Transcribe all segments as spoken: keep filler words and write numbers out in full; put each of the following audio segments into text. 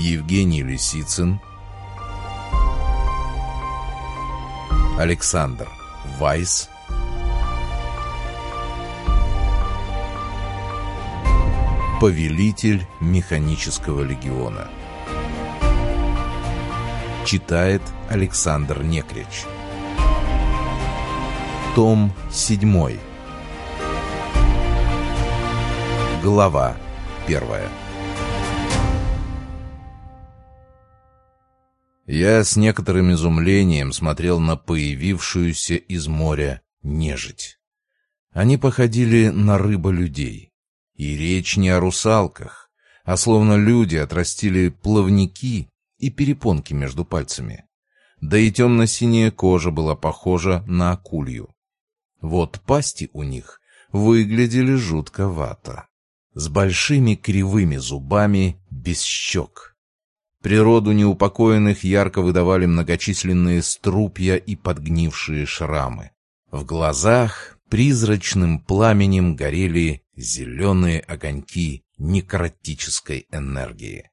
Евгений Лисицын, Александр Вайс, Повелитель Механического Легиона. Читает Александр Некрич. Том седьмой. Глава первая. Я с некоторым изумлением смотрел на появившуюся из моря нежить. Они походили на рыболюдей. И речь не о русалках, а словно люди отрастили плавники и перепонки между пальцами. Да и темно-синяя кожа была похожа на акулью. Вот пасти у них выглядели жутковато. С большими кривыми зубами, без щек. Природу неупокоенных ярко выдавали многочисленные струпья и подгнившие шрамы. В глазах призрачным пламенем горели зеленые огоньки некротической энергии.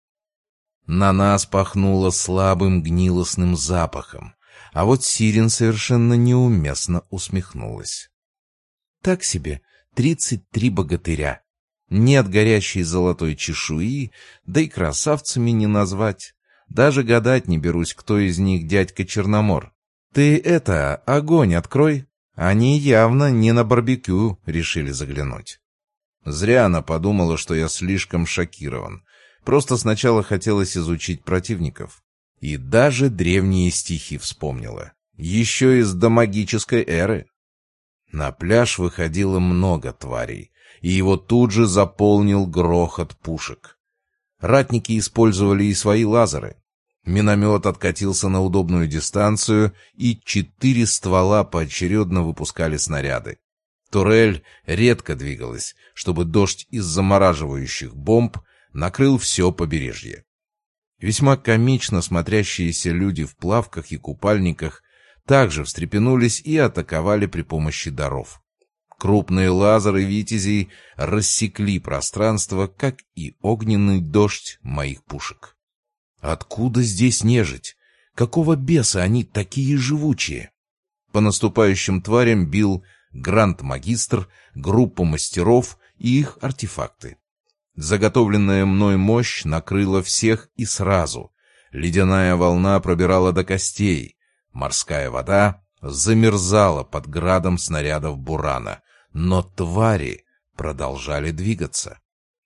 На нас пахнуло слабым гнилостным запахом, а вот Сирен совершенно неуместно усмехнулась. Так себе тридцать три богатыря. Нет горящей золотой чешуи, да и красавцами не назвать. Даже гадать не берусь, кто из них дядька Черномор. Ты это, огонь открой. Они явно не на барбекю решили заглянуть. Зря она подумала, что я слишком шокирован. Просто сначала хотелось изучить противников. И даже древние стихи вспомнила. Еще из домагической эры. На пляж выходило много тварей, и его тут же заполнил грохот пушек. Ратники использовали и свои лазеры. Миномет откатился на удобную дистанцию, и четыре ствола поочередно выпускали снаряды. Турель редко двигалась, чтобы дождь из замораживающих бомб накрыл все побережье. Весьма комично смотрящиеся люди в плавках и купальниках также встрепенулись и атаковали при помощи даров. Крупные лазеры витязей рассекли пространство, как и огненный дождь моих пушек. Откуда здесь нежить? Какого беса они такие живучие? По наступающим тварям бил гранд-магистр, группа мастеров и их артефакты. Заготовленная мной мощь накрыла всех и сразу. Ледяная волна пробирала до костей. Морская вода замерзала под градом снарядов бурана. Но твари продолжали двигаться.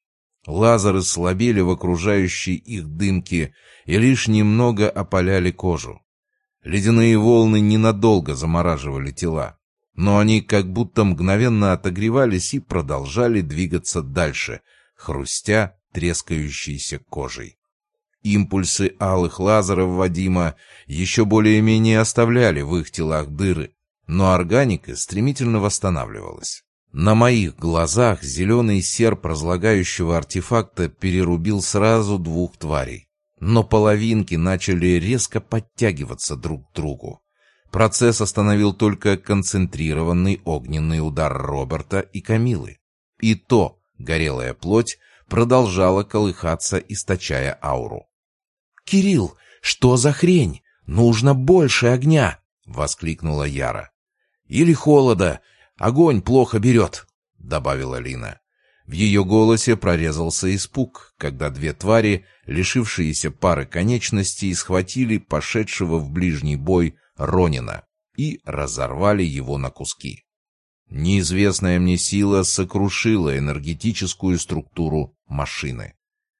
Лазеры слабели в окружающей их дымке и лишь немного опаляли кожу. Ледяные волны ненадолго замораживали тела, но они как будто мгновенно отогревались и продолжали двигаться дальше, хрустя трескающейся кожей. Импульсы алых лазеров Вадима еще более-менее оставляли в их телах дыры, но органика стремительно восстанавливалась. На моих глазах зеленый серп разлагающего артефакта перерубил сразу двух тварей, но половинки начали резко подтягиваться друг к другу. Процесс остановил только концентрированный огненный удар Роберта и Камилы. И то горелая плоть продолжала колыхаться, источая ауру. «Кирилл, что за хрень? Нужно больше огня!» — воскликнула Яра. «Или холода. Огонь плохо берет», — добавила Лина. В ее голосе прорезался испуг, когда две твари, лишившиеся пары конечностей, схватили пошедшего в ближний бой Ронина и разорвали его на куски. Неизвестная мне сила сокрушила энергетическую структуру машины.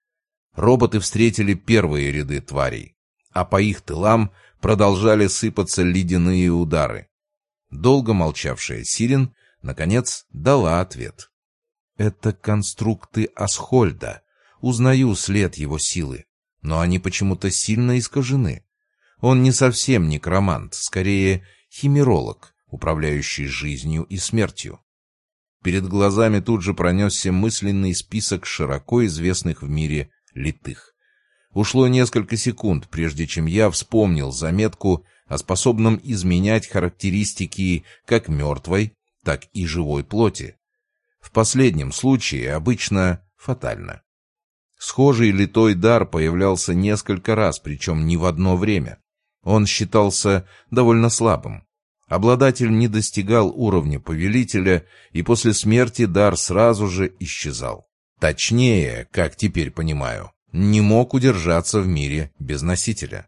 Роботы встретили первые ряды тварей, а по их тылам продолжали сыпаться ледяные удары. Долго молчавшая Сирен, наконец, дала ответ. «Это конструкты Асхольда. Узнаю след его силы, но они почему-то сильно искажены. Он не совсем некромант, скорее химеролог, управляющий жизнью и смертью». Перед глазами тут же пронесся мысленный список широко известных в мире литых. Ушло несколько секунд, прежде чем я вспомнил заметку о способном изменять характеристики как мертвой, так и живой плоти. В последнем случае обычно фатально. Схожий литой дар появлялся несколько раз, причем не в одно время. Он считался довольно слабым. Обладатель не достигал уровня повелителя, и после смерти дар сразу же исчезал. Точнее, как теперь понимаю, не мог удержаться в мире без носителя.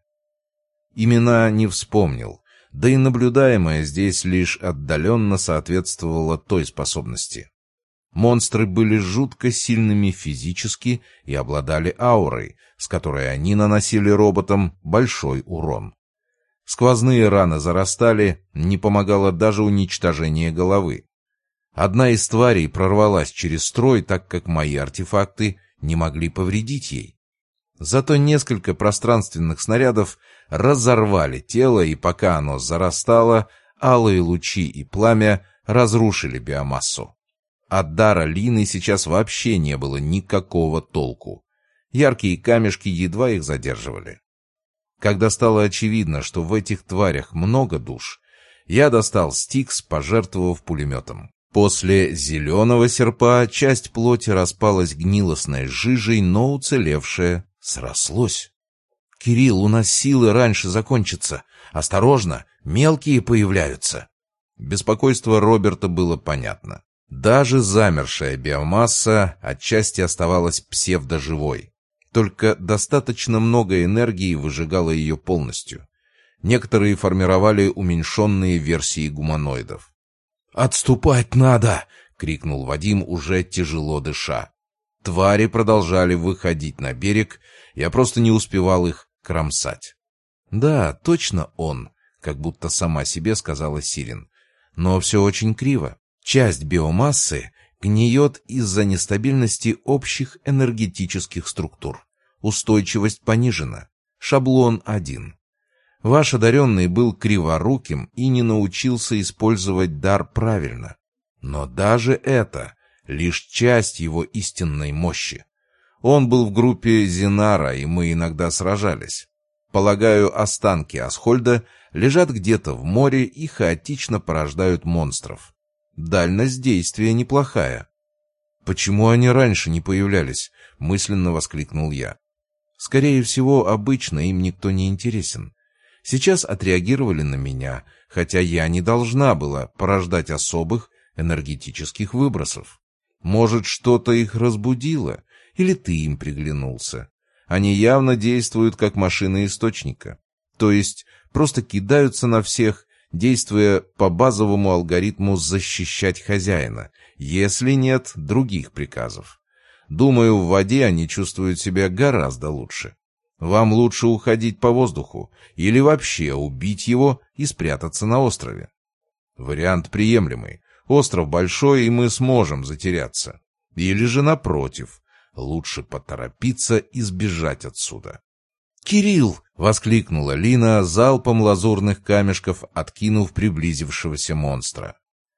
Имена не вспомнил, да и наблюдаемое здесь лишь отдаленно соответствовало той способности. Монстры были жутко сильными физически и обладали аурой, с которой они наносили роботам большой урон. Сквозные раны зарастали, не помогало даже уничтожение головы. Одна из тварей прорвалась через строй, так как мои артефакты не могли повредить ей. Зато несколько пространственных снарядов разорвали тело, и пока оно зарастало, алые лучи и пламя разрушили биомассу. От дара Лины сейчас вообще не было никакого толку. Яркие камешки едва их задерживали. Когда стало очевидно, что в этих тварях много душ, я достал стикс, пожертвовав пулеметом. После зеленого серпа часть плоти распалась гнилостной жижей, но уцелевшее срослось. «Кирилл, у нас силы раньше закончатся. Осторожно, мелкие появляются». Беспокойство Роберта было понятно. Даже замершая биомасса отчасти оставалась псевдоживой. Только достаточно много энергии выжигало ее полностью. Некоторые формировали уменьшенные версии гуманоидов. «Отступать надо!» — крикнул Вадим, уже тяжело дыша. Твари продолжали выходить на берег, я просто не успевал их кромсать. «Да, точно он», — как будто сама себе сказала Сирен. «Но все очень криво. Часть биомассы гниет из-за нестабильности общих энергетических структур. Устойчивость понижена. Шаблон один. Ваш одаренный был криворуким и не научился использовать дар правильно. Но даже это лишь часть его истинной мощи. Он был в группе Зинара, и мы иногда сражались. Полагаю, останки Асхольда лежат где-то в море и хаотично порождают монстров. Дальность действия неплохая. «Почему они раньше не появлялись?» — мысленно воскликнул я. «Скорее всего, обычно им никто не интересен. Сейчас отреагировали на меня, хотя я не должна была порождать особых энергетических выбросов. Может, что-то их разбудило, или ты им приглянулся. Они явно действуют как машины источника, то есть просто кидаются на всех, действуя по базовому алгоритму защищать хозяина, если нет других приказов. Думаю, в воде они чувствуют себя гораздо лучше. Вам лучше уходить по воздуху или вообще убить его и спрятаться на острове. Вариант приемлемый. Остров большой, и мы сможем затеряться. Или же, напротив, лучше поторопиться и сбежать отсюда. «Кирилл!» — воскликнула Лина, залпом лазурных камешков откинув приблизившегося монстра.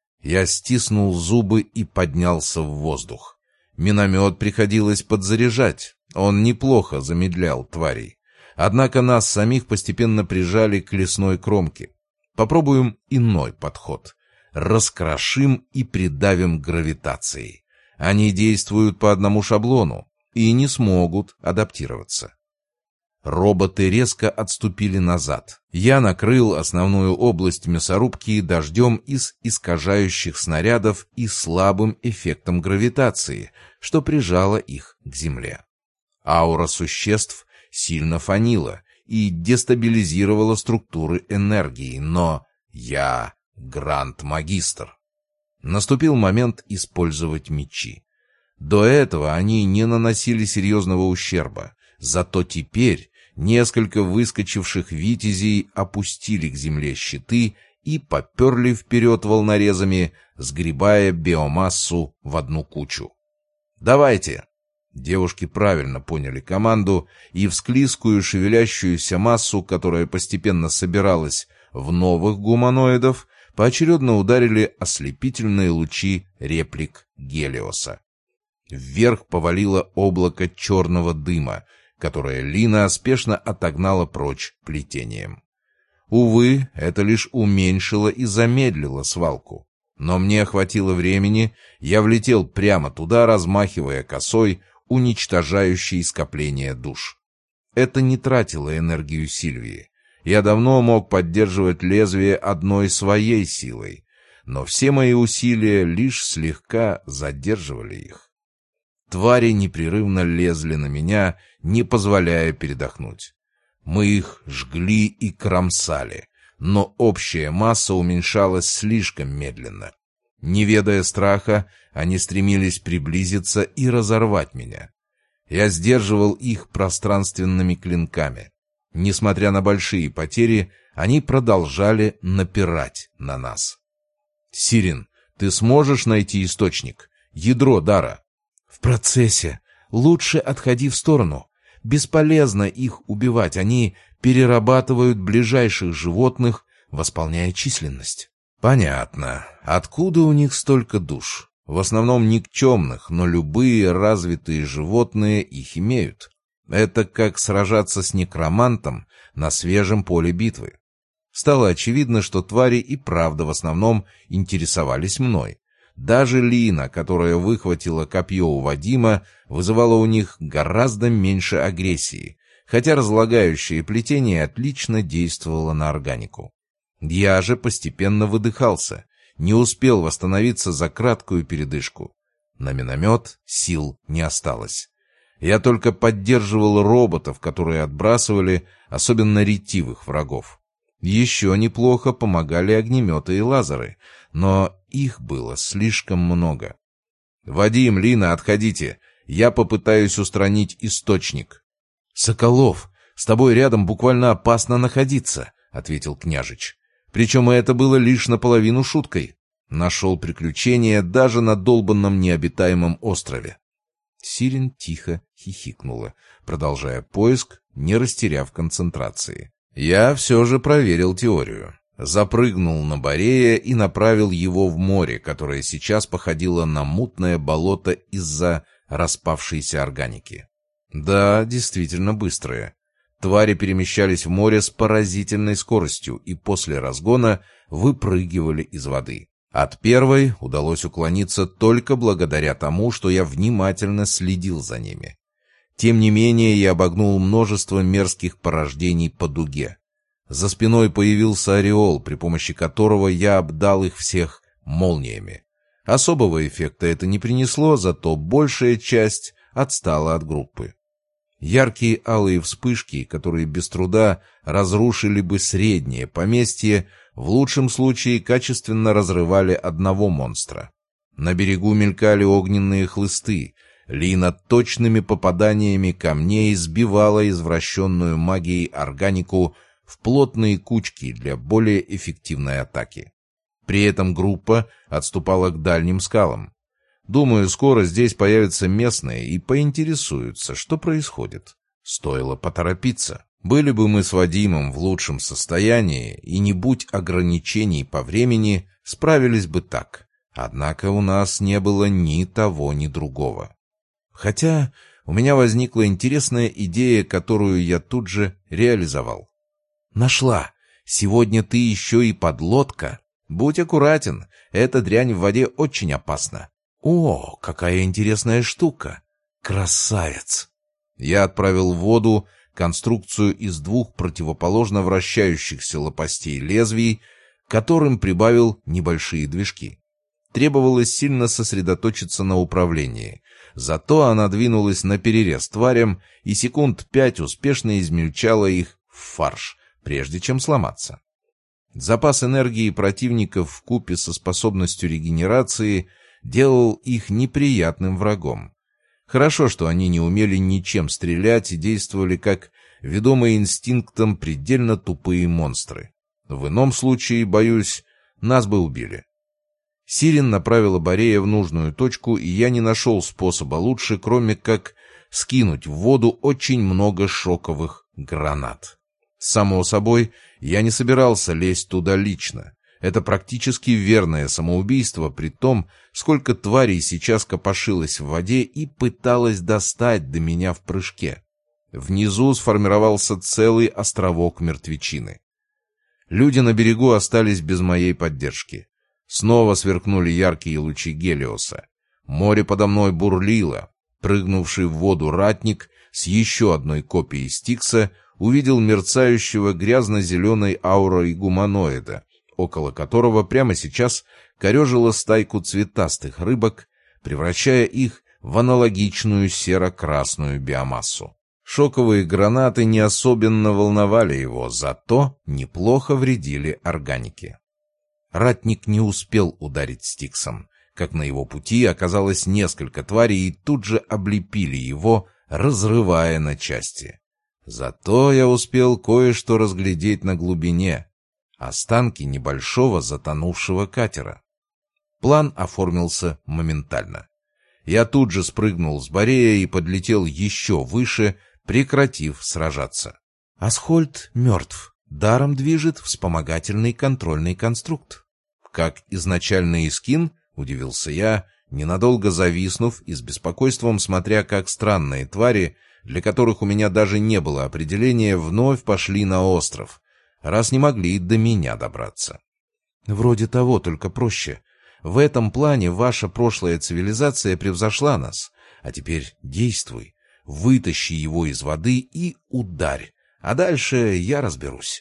Я стиснул зубы и поднялся в воздух. Миномет приходилось подзаряжать, он неплохо замедлял тварей. Однако нас самих постепенно прижали к лесной кромке. Попробуем иной подход. Раскрошим и придавим гравитацией. Они действуют по одному шаблону и не смогут адаптироваться. Роботы резко отступили назад. Я накрыл основную область мясорубки дождем из искажающих снарядов и слабым эффектом гравитации, что прижало их к земле. Аура существ сильно фанила и дестабилизировала структуры энергии, но я гранд-магистр. Наступил момент использовать мечи. До этого они не наносили серьезного ущерба, зато теперь несколько выскочивших витязей опустили к земле щиты и поперли вперед волнорезами, сгребая биомассу в одну кучу. «Давайте!» Девушки правильно поняли команду, и в склизкую шевелящуюся массу, которая постепенно собиралась в новых гуманоидов, поочередно ударили ослепительные лучи реплик Гелиоса. Вверх повалило облако черного дыма, которое Лина спешно отогнала прочь плетением. Увы, это лишь уменьшило и замедлило свалку. Но мне хватило времени, я влетел прямо туда, размахивая косой, уничтожающий скопление душ. Это не тратило энергию Сильвии. Я давно мог поддерживать лезвие одной своей силой, но все мои усилия лишь слегка задерживали их. Твари непрерывно лезли на меня, не позволяя передохнуть. Мы их жгли и кромсали, но общая масса уменьшалась слишком медленно. Не ведая страха, они стремились приблизиться и разорвать меня. Я сдерживал их пространственными клинками. Несмотря на большие потери, они продолжали напирать на нас. «Сирин, ты сможешь найти источник? Ядро дара?» «В процессе. Лучше отходи в сторону. Бесполезно их убивать. Они перерабатывают ближайших животных, восполняя численность». «Понятно. Откуда у них столько душ? В основном никчемных, но любые развитые животные их имеют. Это как сражаться с некромантом на свежем поле битвы. Стало очевидно, что твари и правда в основном интересовались мной. Даже Лина, которая выхватила копье у Вадима, вызывала у них гораздо меньше агрессии, хотя разлагающее плетение отлично действовало на органику. Я же постепенно выдыхался, не успел восстановиться за краткую передышку. На миномет сил не осталось. Я только поддерживал роботов, которые отбрасывали особенно ретивых врагов. Еще неплохо помогали огнеметы и лазеры, но их было слишком много. «Вадим, Лина, отходите. Я попытаюсь устранить источник». «Соколов, с тобой рядом буквально опасно находиться», — ответил княжич. Причем это было лишь наполовину шуткой. Нашел приключения даже на долбанном необитаемом острове. Сирин тихо хихикнула, продолжая поиск, не растеряв концентрации. Я все же проверил теорию. Запрыгнул на Борея и направил его в море, которое сейчас походило на мутное болото из-за распавшейся органики. Да, действительно быстрое. Твари перемещались в море с поразительной скоростью и после разгона выпрыгивали из воды. От первой удалось уклониться только благодаря тому, что я внимательно следил за ними. Тем не менее, я обогнул множество мерзких порождений по дуге. За спиной появился ореол, при помощи которого я обдал их всех молниями. Особого эффекта это не принесло, зато большая часть отстала от группы. Яркие алые вспышки, которые без труда разрушили бы среднее поместье, в лучшем случае качественно разрывали одного монстра. На берегу мелькали огненные хлысты. Лина точными попаданиями камней сбивала извращенную магией органику в плотные кучки для более эффективной атаки. При этом группа отступала к дальним скалам. Думаю, скоро здесь появятся местные и поинтересуются, что происходит. Стоило поторопиться. Были бы мы с Вадимом в лучшем состоянии, и не будь ограничений по времени, справились бы так. Однако у нас не было ни того, ни другого. Хотя у меня возникла интересная идея, которую я тут же реализовал. «Нашла! Сегодня ты еще и подлодка. Будь аккуратен, эта дрянь в воде очень опасна». «О, какая интересная штука! Красавец!» Я отправил в воду конструкцию из двух противоположно вращающихся лопастей лезвий, к которым прибавил небольшие движки. Требовалось сильно сосредоточиться на управлении. Зато она двинулась наперерез тварям и секунд пять успешно измельчала их в фарш, прежде чем сломаться. Запас энергии противников вкупе со способностью регенерации делал их неприятным врагом. Хорошо, что они не умели ничем стрелять и действовали как ведомые инстинктом предельно тупые монстры. В ином случае, боюсь, нас бы убили. Сирин направила Борея в нужную точку, и я не нашел способа лучше, кроме как скинуть в воду очень много шоковых гранат. Само собой, я не собирался лезть туда лично. Это практически верное самоубийство, при том, сколько тварей сейчас копошилось в воде и пыталось достать до меня в прыжке. Внизу сформировался целый островок мертвечины. Люди на берегу остались без моей поддержки. Снова сверкнули яркие лучи Гелиоса. Море подо мной бурлило. Прыгнувший в воду ратник с еще одной копией Стикса увидел мерцающего грязно-зеленой аурой гуманоида, около которого прямо сейчас корежило стайку цветастых рыбок, превращая их в аналогичную серо-красную биомассу. Шоковые гранаты не особенно волновали его, зато неплохо вредили органике. Ратник не успел ударить Стиксом, как на его пути оказалось несколько тварей и тут же облепили его, разрывая на части. Зато я успел кое-что разглядеть на глубине — останки небольшого затонувшего катера. План оформился моментально. Я тут же спрыгнул с Борея и подлетел еще выше, прекратив сражаться. Асхольд мертв. Даром движет вспомогательный контрольный конструкт. Как изначальный Искин, удивился я, ненадолго зависнув и с беспокойством смотря, как странные твари, для которых у меня даже не было определения, вновь пошли на остров, раз не могли до меня добраться. Вроде того, только проще. В этом плане ваша прошлая цивилизация превзошла нас, а теперь действуй, вытащи его из воды и ударь, а дальше я разберусь.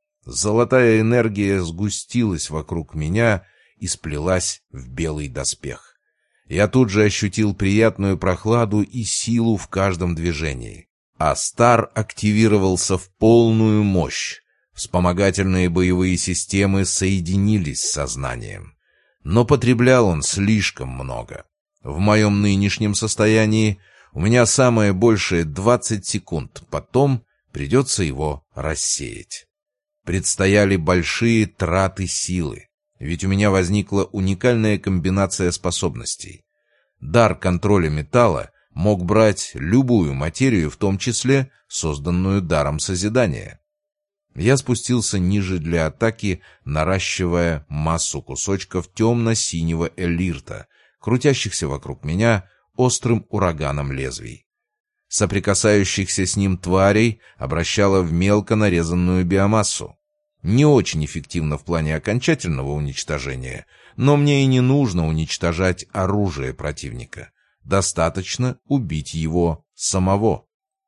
Золотая энергия сгустилась вокруг меня и сплелась в белый доспех. Я тут же ощутил приятную прохладу и силу в каждом движении. Астар активировался в полную мощь. Вспомогательные боевые системы соединились с сознанием. Но потреблял он слишком много. В моем нынешнем состоянии у меня самое большее двадцать секунд, потом придется его рассеять. Предстояли большие траты силы, ведь у меня возникла уникальная комбинация способностей. Дар контроля металла мог брать любую материю, в том числе созданную даром созидания. Я спустился ниже для атаки, наращивая массу кусочков темно-синего элирта, крутящихся вокруг меня острым ураганом лезвий. Соприкасающихся с ним тварей обращало в мелко нарезанную биомассу. Не очень эффективно в плане окончательного уничтожения, но мне и не нужно уничтожать оружие противника. Достаточно убить его самого.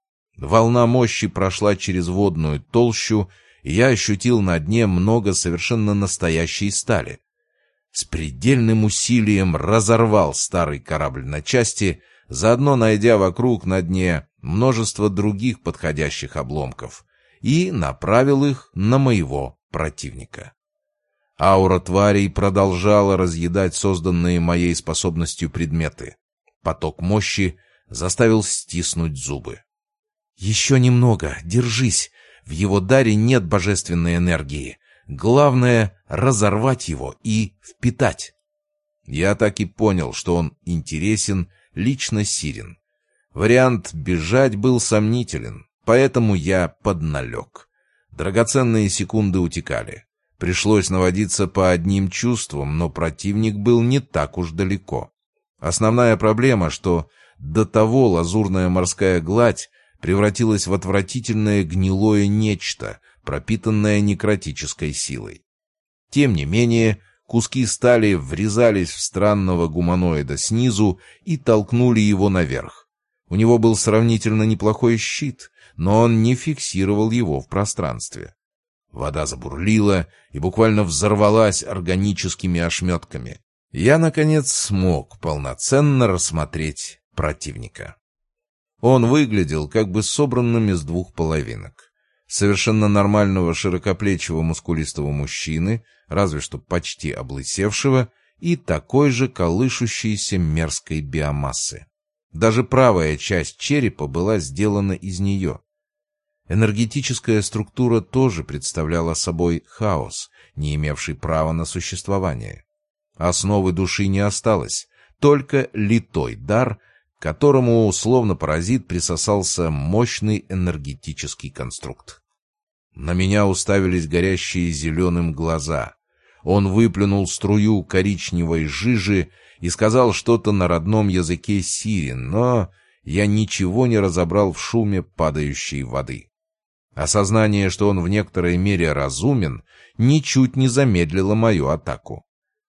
Волна мощи прошла через водную толщу, и я ощутил на дне много совершенно настоящей стали. С предельным усилием разорвал старый корабль на части, заодно найдя вокруг на дне множество других подходящих обломков, и направил их на моего противника. Аура тварей продолжала разъедать созданные моей способностью предметы. Поток мощи заставил стиснуть зубы. «Еще немного, держись. В его даре нет божественной энергии. Главное — разорвать его и впитать». Я так и понял, что он интересен лично Сирен. Вариант бежать был сомнителен, поэтому я подналег. Драгоценные секунды утекали. Пришлось наводиться по одним чувствам, но противник был не так уж далеко. Основная проблема, что до того лазурная морская гладь превратилась в отвратительное гнилое нечто, пропитанное некротической силой. Тем не менее, куски стали врезались в странного гуманоида снизу и толкнули его наверх. У него был сравнительно неплохой щит, но он не фиксировал его в пространстве. Вода забурлила и буквально взорвалась органическими ошметками. Я, наконец, смог полноценно рассмотреть противника. Он выглядел как бы собранным из двух половинок. Совершенно нормального широкоплечего мускулистого мужчины, разве что почти облысевшего, и такой же колышущейся мерзкой биомассы. Даже правая часть черепа была сделана из нее. Энергетическая структура тоже представляла собой хаос, не имевший права на существование. Основы души не осталось, только литой дар, к которому, словно паразит, присосался мощный энергетический конструкт. На меня уставились горящие зеленым глаза. Он выплюнул струю коричневой жижи и сказал что-то на родном языке Сирен, но я ничего не разобрал в шуме падающей воды. Осознание, что он в некоторой мере разумен, ничуть не замедлило мою атаку.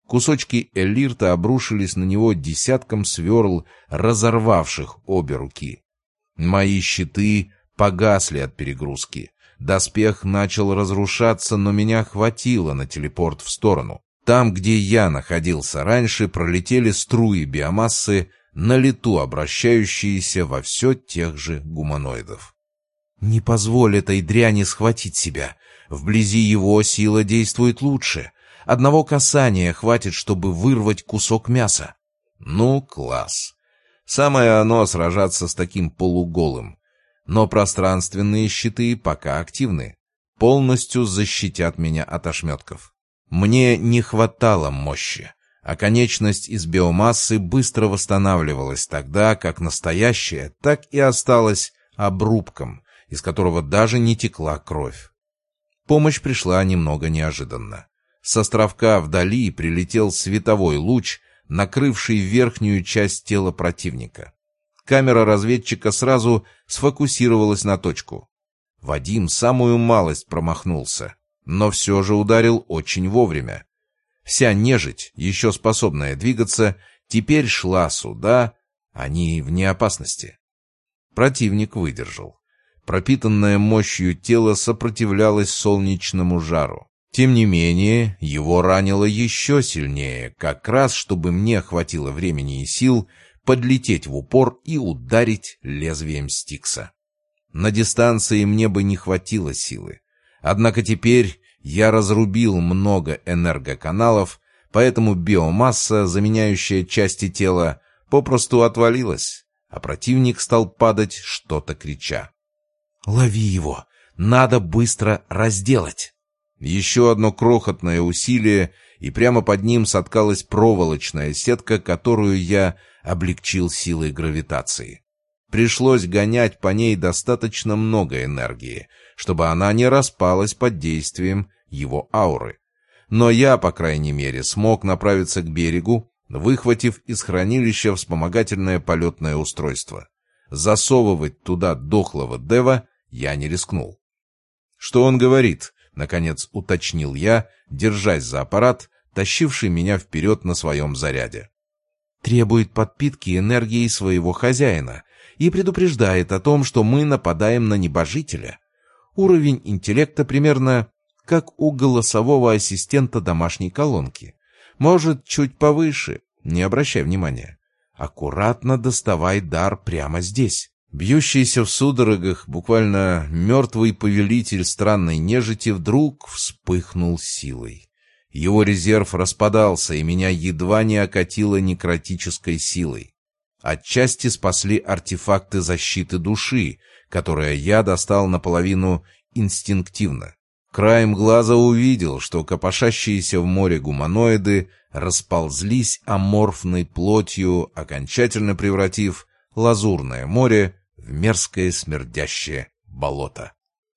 Кусочки элирта обрушились на него десятком сверл, разорвавших обе руки. Мои щиты погасли от перегрузки. Доспех начал разрушаться, но меня хватило на телепорт в сторону. Там, где я находился раньше, пролетели струи биомассы, на лету обращающиеся во все тех же гуманоидов. «Не позволь этой дряни схватить себя. Вблизи его сила действует лучше. Одного касания хватит, чтобы вырвать кусок мяса». Ну, класс. Самое оно сражаться с таким полуголым. Но пространственные щиты пока активны. Полностью защитят меня от ошметков. Мне не хватало мощи, а конечность из биомассы быстро восстанавливалась тогда, как настоящая, так и осталась обрубком, из которого даже не текла кровь. Помощь пришла немного неожиданно. С островка вдали прилетел световой луч, накрывший верхнюю часть тела противника. Камера разведчика сразу сфокусировалась на точку. Вадим самую малость промахнулся, но все же ударил очень вовремя. Вся нежить, еще способная двигаться, теперь шла сюда, они вне опасности. Противник выдержал. Пропитанное мощью тело сопротивлялось солнечному жару. Тем не менее, его ранило еще сильнее, как раз чтобы мне хватило времени и сил подлететь в упор и ударить лезвием Стикса. На дистанции мне бы не хватило силы. Однако теперь я разрубил много энергоканалов, поэтому биомасса, заменяющая части тела, попросту отвалилась, а противник стал падать, что-то крича. «Лови его! Надо быстро разделать!» Еще одно крохотное усилие, и прямо под ним соткалась проволочная сетка, которую я облегчил силой гравитации. Пришлось гонять по ней достаточно много энергии, чтобы она не распалась под действием его ауры. Но я, по крайней мере, смог направиться к берегу, выхватив из хранилища вспомогательное полетное устройство. Засовывать туда дохлого Дева я не рискнул. «Что он говорит?» — наконец уточнил я, держась за аппарат, тащивший меня вперед на своем заряде. «Требует подпитки энергией своего хозяина и предупреждает о том, что мы нападаем на небожителя. Уровень интеллекта примерно как у голосового ассистента домашней колонки. Может, чуть повыше, не обращай внимания. Аккуратно доставай дар прямо здесь». Бьющийся в судорогах, буквально мертвый повелитель странной нежити вдруг вспыхнул силой. Его резерв распадался, и меня едва не окатило некротической силой. Отчасти спасли артефакты защиты души, которые я достал наполовину инстинктивно. Краем глаза увидел, что копошащиеся в море гуманоиды расползлись аморфной плотью, окончательно превратив Лазурное море в мерзкое смердящее болото.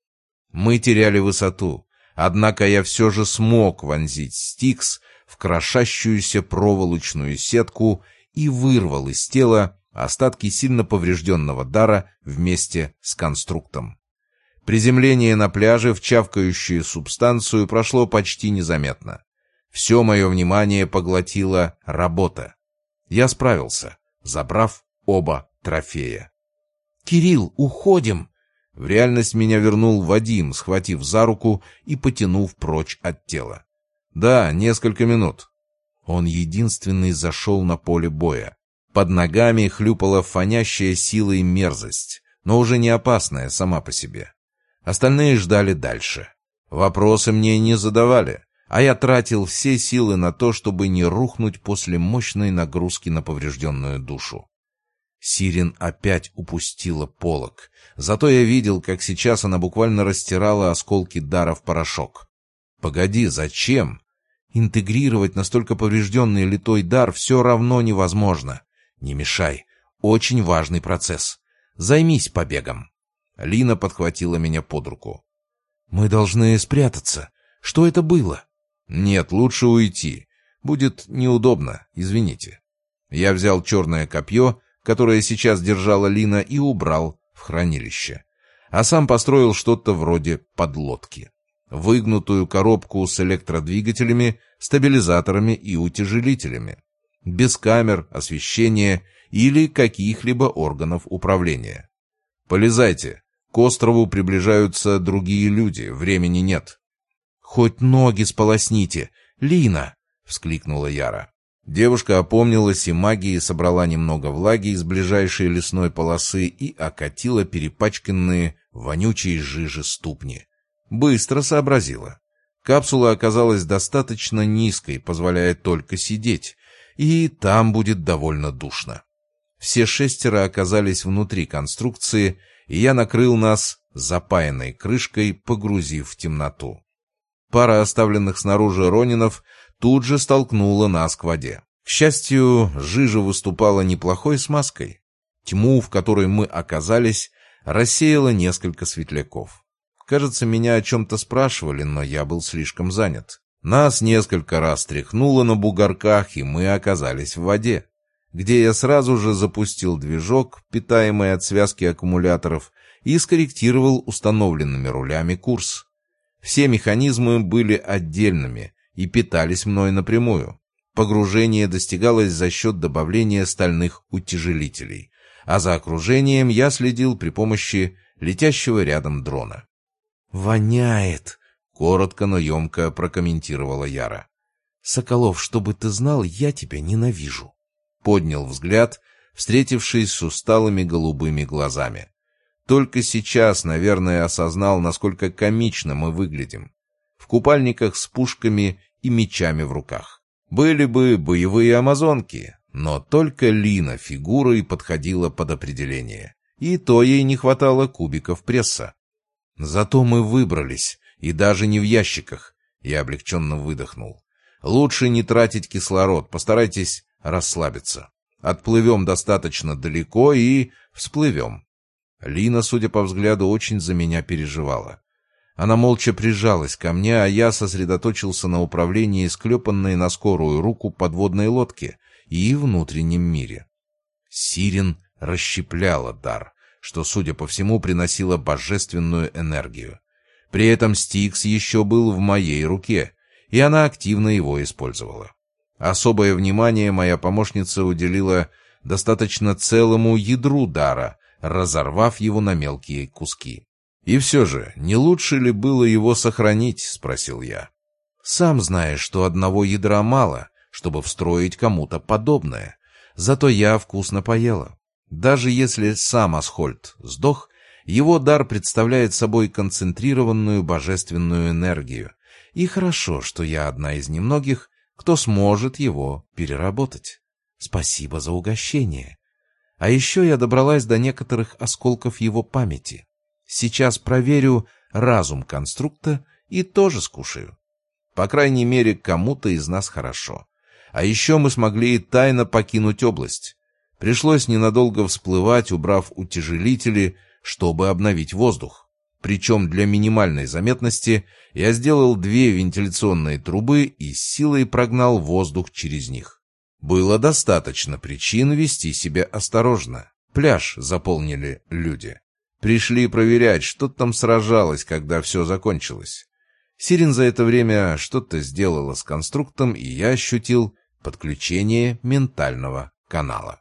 Мы теряли высоту, однако я все же смог вонзить Стикс в крошащуюся проволочную сетку и вырвал из тела остатки сильно поврежденного дара вместе с конструктом. Приземление на пляже в чавкающую субстанцию прошло почти незаметно. Все мое внимание поглотила работа. Я справился, забрав оба трофея. «Кирилл, уходим!» В реальность меня вернул Вадим, схватив за руку и потянув прочь от тела. «Да, несколько минут». Он единственный зашел на поле боя. Под ногами хлюпала фонящая силой мерзость, но уже не опасная сама по себе. Остальные ждали дальше. Вопросы мне не задавали, а я тратил все силы на то, чтобы не рухнуть после мощной нагрузки на поврежденную душу. Сирен опять упустила полог. Зато я видел, как сейчас она буквально растирала осколки дара в порошок. «Погоди, зачем? Интегрировать настолько поврежденный литой дар все равно невозможно. Не мешай. Очень важный процесс. Займись побегом». Лина подхватила меня под руку. «Мы должны спрятаться. Что это было?» «Нет, лучше уйти. Будет неудобно, извините». Я взял черное копье, которое сейчас держала Лина, и убрал в хранилище. А сам построил что-то вроде подлодки. выгнутую коробку с электродвигателями, стабилизаторами и утяжелителями, без камер, освещения или каких-либо органов управления. «Полезайте, к острову приближаются другие люди, времени нет». «Хоть ноги сполосните, Лина!» — вскликнула Яра. Девушка опомнилась и магией собрала немного влаги из ближайшей лесной полосы и окатила перепачканные вонючей жижи ступни. Быстро сообразила. Капсула оказалась достаточно низкой, позволяя только сидеть, и там будет довольно душно. Все шестеро оказались внутри конструкции, и я накрыл нас запаянной крышкой, погрузив в темноту. Пара оставленных снаружи ронинов тут же столкнула нас к воде. К счастью, жижа выступала неплохой смазкой. Тьму, в которой мы оказались, рассеяло несколько светляков. Кажется, меня о чем-то спрашивали, но я был слишком занят. Нас несколько раз тряхнуло на бугорках, и мы оказались в воде, где я сразу же запустил движок, питаемый от связки аккумуляторов, и скорректировал установленными рулями курс. Все механизмы были отдельными и питались мной напрямую. Погружение достигалось за счет добавления стальных утяжелителей, а за окружением я следил при помощи летящего рядом дрона. «Воняет!» — коротко, но емко прокомментировала Яра. «Соколов, чтобы ты знал, я тебя ненавижу!» Поднял взгляд, встретившись с усталыми голубыми глазами. Только сейчас, наверное, осознал, насколько комично мы выглядим. В купальниках с пушками и мечами в руках. Были бы боевые амазонки, но только Лина фигурой подходила под определение. И то ей не хватало кубиков пресса. Зато мы выбрались, и даже не в ящиках. Я облегченно выдохнул. Лучше не тратить кислород, постарайтесь расслабиться. Отплывем достаточно далеко и всплывем. Лина, судя по взгляду, очень за меня переживала. Она молча прижалась ко мне, а я сосредоточился на управлении склепанной на скорую руку подводной лодки и внутреннем мире. Сирен расщепляла дар, что, судя по всему, приносило божественную энергию. При этом Стикс еще был в моей руке, и она активно его использовала. Особое внимание моя помощница уделила достаточно целому ядру дара, разорвав его на мелкие куски. «И все же, не лучше ли было его сохранить?» — спросил я. «Сам знаешь, что одного ядра мало, чтобы встроить кому-то подобное. Зато я вкусно поела. Даже если сам Асхольд сдох, его дар представляет собой концентрированную божественную энергию. И хорошо, что я одна из немногих, кто сможет его переработать. Спасибо за угощение. А еще я добралась до некоторых осколков его памяти. Сейчас проверю разум конструкта и тоже скушаю. По крайней мере, кому-то из нас хорошо. А еще мы смогли тайно покинуть область. Пришлось ненадолго всплывать, убрав утяжелители, чтобы обновить воздух. Причем для минимальной заметности я сделал две вентиляционные трубы и с силой прогнал воздух через них. Было достаточно причин вести себя осторожно. Пляж заполнили люди. Пришли проверять, что там сражалось, когда все закончилось. Сирен за это время что-то сделала с конструктом, и я ощутил подключение ментального канала.